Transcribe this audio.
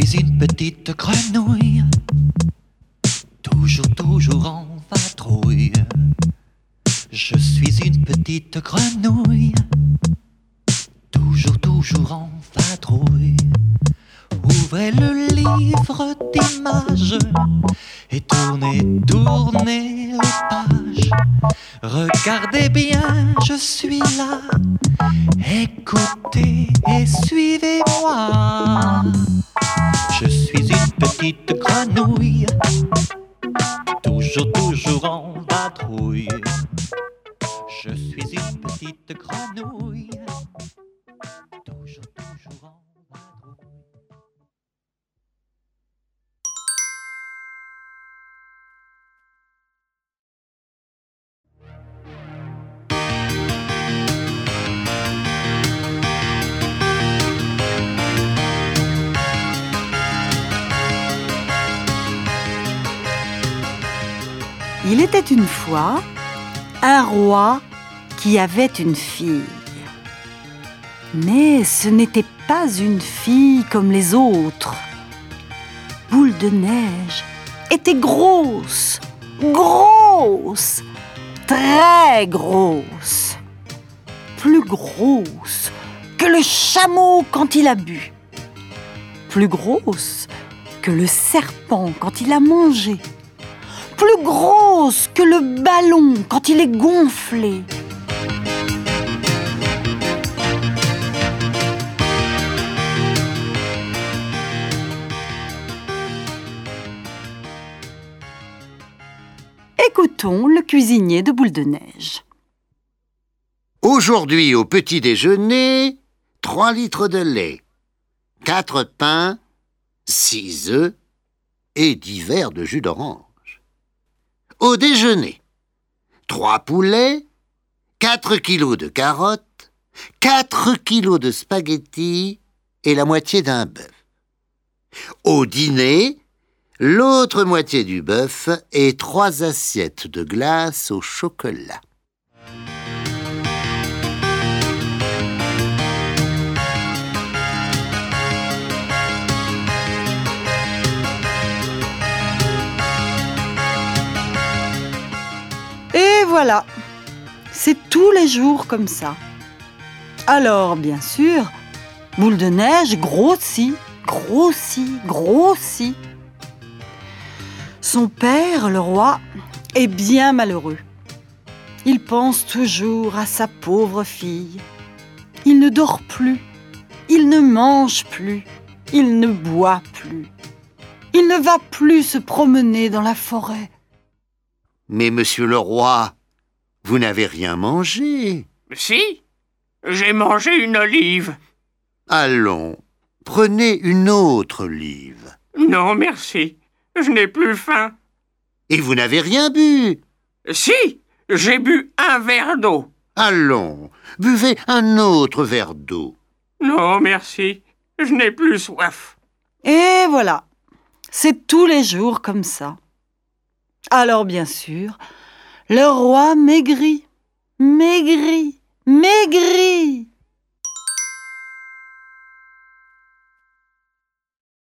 suis une petite grenouille, toujours en vadrouille. Je suis une petite grenouille, toujours en vadrouille. Ouvrez le livre d'images et tournez les pages. Regardez bien, je suis là. Écoutez et suivez-moi. Je suis une petite grenouille, toujours en vadrouille. Je suis une petite grenouille, toujours en vadrouille. Il était une fois un roi qui avait une fille. Mais ce n'était pas une fille comme les autres. Boule de Neige était grosse, très grosse. Plus grosse que le chameau quand il a bu. Plus grosse que le serpent quand il a mangé. Plus grosse que le ballon quand il est gonflé. Écoutons le cuisinier de Boule de Neige. Aujourd'hui, au petit déjeuner, 3 litres de lait, 4 pains, 6 œufs et 10 verres de jus d'orange. Au déjeuner, 3 poulets, 4 kilos de carottes, 4 kilos de spaghettis et la moitié d'un bœuf. Au dîner, l'autre moitié du bœuf et 3 assiettes de glace au chocolat. Et voilà, c'est tous les jours comme ça. Alors, bien sûr, Boule de Neige grossit. Son père, le roi, est bien malheureux. Il pense toujours à sa pauvre fille. Il ne dort plus, il ne mange plus, il ne boit plus. Il ne va plus se promener dans la forêt. Mais monsieur le roi, vous n'avez rien mangé. Si, j'ai mangé une olive. Allons, prenez une autre olive. Non, merci, je n'ai plus faim. Et vous n'avez rien bu. Si, j'ai bu un verre d'eau. Allons, buvez un autre verre d'eau. Non, merci, je n'ai plus soif. Et voilà, c'est tous les jours comme ça. Alors bien sûr, le roi maigrit.